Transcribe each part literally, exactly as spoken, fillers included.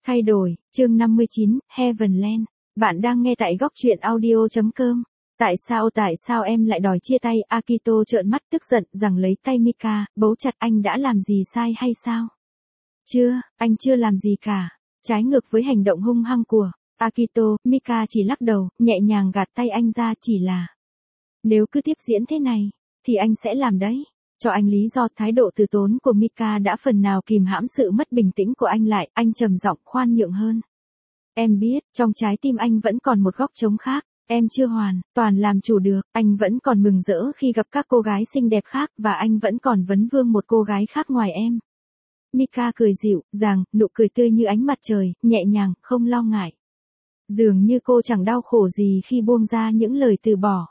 Thay đổi, chương năm mươi chín, Heavenland. Bạn đang nghe tại góc truyện audio chấm com. Tại sao tại sao em lại đòi chia tay? Akito trợn mắt tức giận rằng lấy tay Mika, bấu chặt. Anh đã làm gì sai hay sao? Chưa, anh chưa làm gì cả. Trái ngược với hành động hung hăng của Akito, Mika chỉ lắc đầu, nhẹ nhàng gạt tay anh ra. Chỉ là, nếu cứ tiếp diễn thế này, thì anh sẽ làm đấy. Cho anh lý do. Thái độ từ tốn của Mika đã phần nào kìm hãm sự mất bình tĩnh của anh lại. Anh trầm giọng khoan nhượng hơn. Em biết, trong trái tim anh vẫn còn một góc trống khác. Em chưa hoàn toàn làm chủ được. Anh vẫn còn mừng rỡ khi gặp các cô gái xinh đẹp khác, và anh vẫn còn vấn vương một cô gái khác ngoài em. Mika cười dịu dàng, nụ cười tươi như ánh mặt trời, nhẹ nhàng, không lo ngại. Dường như cô chẳng đau khổ gì khi buông ra những lời từ bỏ.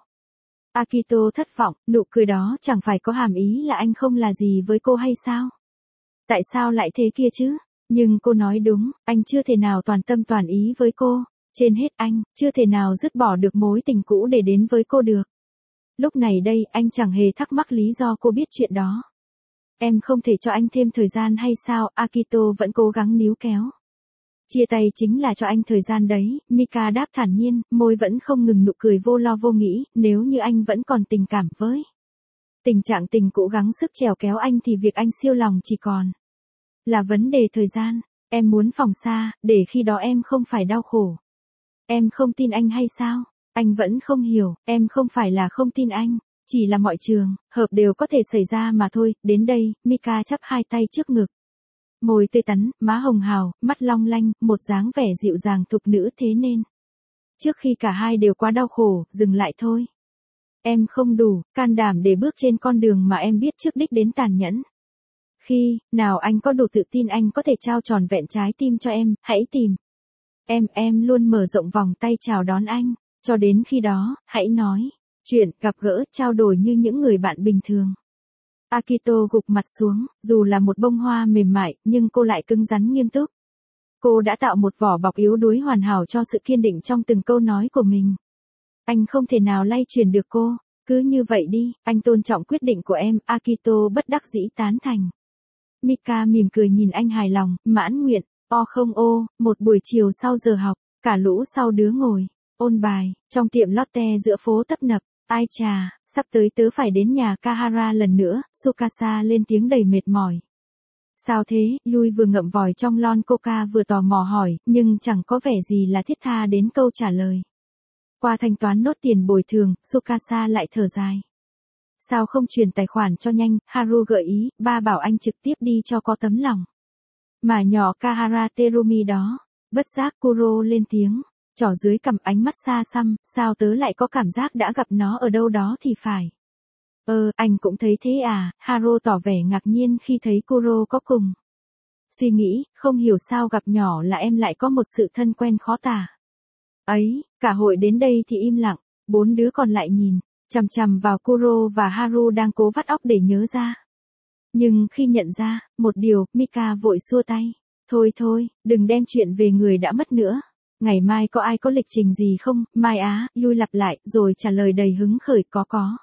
Akito thất vọng, nụ cười đó chẳng phải có hàm ý là anh không là gì với cô hay sao? Tại sao lại thế kia chứ? Nhưng cô nói đúng, anh chưa thể nào toàn tâm toàn ý với cô. Trên hết anh, chưa thể nào dứt bỏ được mối tình cũ để đến với cô được. Lúc này đây, anh chẳng hề thắc mắc lý do cô biết chuyện đó. Em không thể cho anh thêm thời gian hay sao? Akito vẫn cố gắng níu kéo. Chia tay chính là cho anh thời gian đấy, Mika đáp thản nhiên, môi vẫn không ngừng nụ cười vô lo vô nghĩ. Nếu như anh vẫn còn tình cảm với tình trạng tình cũ gắng sức trèo kéo anh thì việc anh siêu lòng chỉ còn là vấn đề thời gian. Em muốn phòng xa, để khi đó em không phải đau khổ. Em không tin anh hay sao? Anh vẫn không hiểu, em không phải là không tin anh, chỉ là mọi trường hợp đều có thể xảy ra mà thôi. Đến đây, Mika chắp hai tay trước ngực. Môi tươi tắn, má hồng hào, mắt long lanh, một dáng vẻ dịu dàng thục nữ. Thế nên, trước khi cả hai đều quá đau khổ, dừng lại thôi. Em không đủ can đảm để bước trên con đường mà em biết trước đích đến tàn nhẫn. Khi nào anh có đủ tự tin anh có thể trao tròn vẹn trái tim cho em, hãy tìm em. Em luôn mở rộng vòng tay chào đón anh. Cho đến khi đó, hãy nói chuyện, gặp gỡ, trao đổi như những người bạn bình thường. Akito gục mặt xuống, dù là một bông hoa mềm mại, nhưng cô lại cứng rắn nghiêm túc. Cô đã tạo một vỏ bọc yếu đuối hoàn hảo cho sự kiên định trong từng câu nói của mình. Anh không thể nào lay chuyển được cô. Cứ như vậy đi, anh tôn trọng quyết định của em. Akito bất đắc dĩ tán thành. Mika mỉm cười nhìn anh hài lòng, mãn nguyện. O không ô, một buổi chiều sau giờ học, cả lũ sau đứa ngồi ôn bài trong tiệm lotte giữa phố tấp nập. Ai chà, sắp tới tớ phải đến nhà Kahara lần nữa. Tsukasa lên tiếng đầy mệt mỏi. Sao thế? Yui vừa ngậm vòi trong lon coca vừa tò mò hỏi, nhưng chẳng có vẻ gì là thiết tha đến câu trả lời. Qua thanh toán nốt tiền bồi thường, Tsukasa lại thở dài. Sao không truyền tài khoản cho nhanh? Haru gợi ý, ba bảo anh trực tiếp đi cho có tấm lòng. Mà nhỏ Kahara Terumi đó. Bất giác Kuro lên tiếng. Trỏ dưới cằm, ánh mắt xa xăm, sao tớ lại có cảm giác đã gặp nó ở đâu đó thì phải. Ờ, anh cũng thấy thế à? Haru tỏ vẻ ngạc nhiên khi thấy Kuro có cùng suy nghĩ, không hiểu sao gặp nhỏ là em lại có một sự thân quen khó tả. Ấy, cả hội đến đây thì im lặng, bốn đứa còn lại nhìn chằm chằm vào Kuro và Haru đang cố vắt óc để nhớ ra. Nhưng khi nhận ra một điều, Mika vội xua tay. Thôi thôi, đừng đem chuyện về người đã mất nữa. Ngày mai có ai có lịch trình gì không? Mai á, Yui lặp lại, rồi trả lời đầy hứng khởi, có có.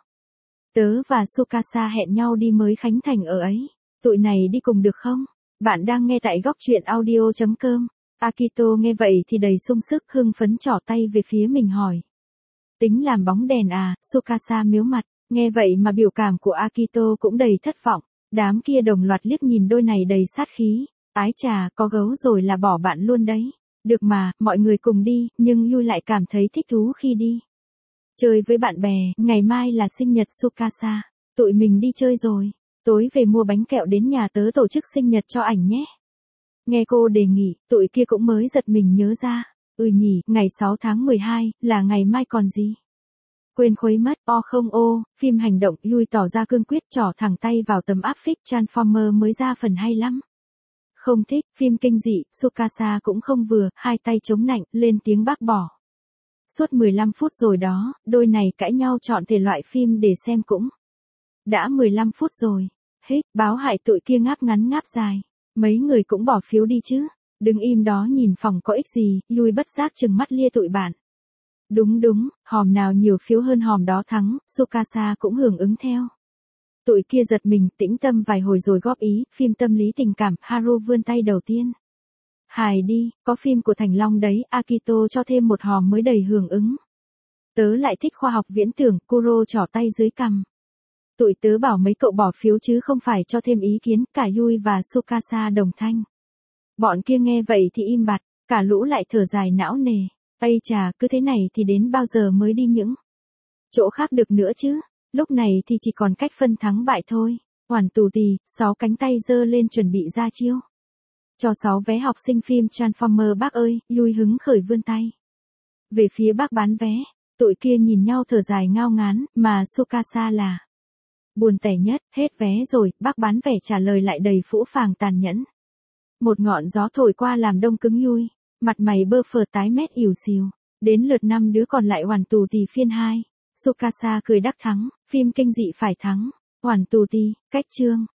Tớ và Tsukasa hẹn nhau đi mới khánh thành ở ấy. Tụi này đi cùng được không? Bạn đang nghe tại góc truyện audio chấm com. Akito nghe vậy thì đầy sung sức, hưng phấn trỏ tay về phía mình hỏi. Tính làm bóng đèn à? Tsukasa miếu mặt, nghe vậy mà biểu cảm của Akito cũng đầy thất vọng. Đám kia đồng loạt liếc nhìn đôi này đầy sát khí. Ái chà, có gấu rồi là bỏ bạn luôn đấy. Được mà, mọi người cùng đi, nhưng Yui lại cảm thấy thích thú khi đi chơi với bạn bè. Ngày mai là sinh nhật Tsukasa. Tụi mình đi chơi rồi. Tối về mua bánh kẹo đến nhà tớ tổ chức sinh nhật cho ảnh nhé. Nghe cô đề nghị, tụi kia cũng mới giật mình nhớ ra. Ừ nhỉ, ngày sáu tháng mười hai, là ngày mai còn gì? Quên khuấy mất. O không ô, phim hành động. Yui tỏ ra cương quyết, trỏ thẳng tay vào tấm áp phích. Transformer mới ra phần hay lắm. Không thích. Phim kinh dị. Tsukasa cũng không vừa, hai tay chống nạnh, lên tiếng bác bỏ. Suốt mười lăm phút rồi đó, đôi này cãi nhau chọn thể loại phim để xem cũng đã mười lăm phút rồi. Hích, báo hại tụi kia ngáp ngắn ngáp dài. Mấy người cũng bỏ phiếu đi chứ. Đừng im đó nhìn phòng có ích gì. Yui bất giác chừng mắt lia tụi bạn. Đúng đúng, hòm nào nhiều phiếu hơn hòm đó thắng. Tsukasa cũng hưởng ứng theo. Tụi kia giật mình, tĩnh tâm vài hồi rồi góp ý. Phim tâm lý tình cảm. Haru vươn tay đầu tiên. Hài đi, có phim của Thành Long đấy, Akito cho thêm một hò mới đầy hưởng ứng. Tớ lại thích khoa học viễn tưởng, Kuro trỏ tay dưới cằm. Tụi tớ bảo mấy cậu bỏ phiếu chứ không phải cho thêm ý kiến, cả Yui và Tsukasa đồng thanh. Bọn kia nghe vậy thì im bặt, cả lũ lại thở dài não nề. Ây chà, cứ thế này thì đến bao giờ mới đi những chỗ khác được nữa chứ? Lúc này thì chỉ còn cách phân thắng bại thôi. Hoàn tù tì, sáu cánh tay giơ lên chuẩn bị ra chiêu. Cho sáu vé học sinh phim Transformer bác ơi, Yui hứng khởi vươn tay. Về phía bác bán vé, tụi kia nhìn nhau thở dài ngao ngán, mà Tsukasa là buồn tẻ nhất, hết vé rồi, bác bán vẻ trả lời lại đầy phũ phàng tàn nhẫn. Một ngọn gió thổi qua làm đông cứng Yui, mặt mày bơ phờ tái mét ỉu xìu. Đến lượt năm đứa còn lại hoàn tù tì phiên hai. Tsukasa cười đắc thắng, phim kinh dị phải thắng. Hoàn tù tì, cách chương.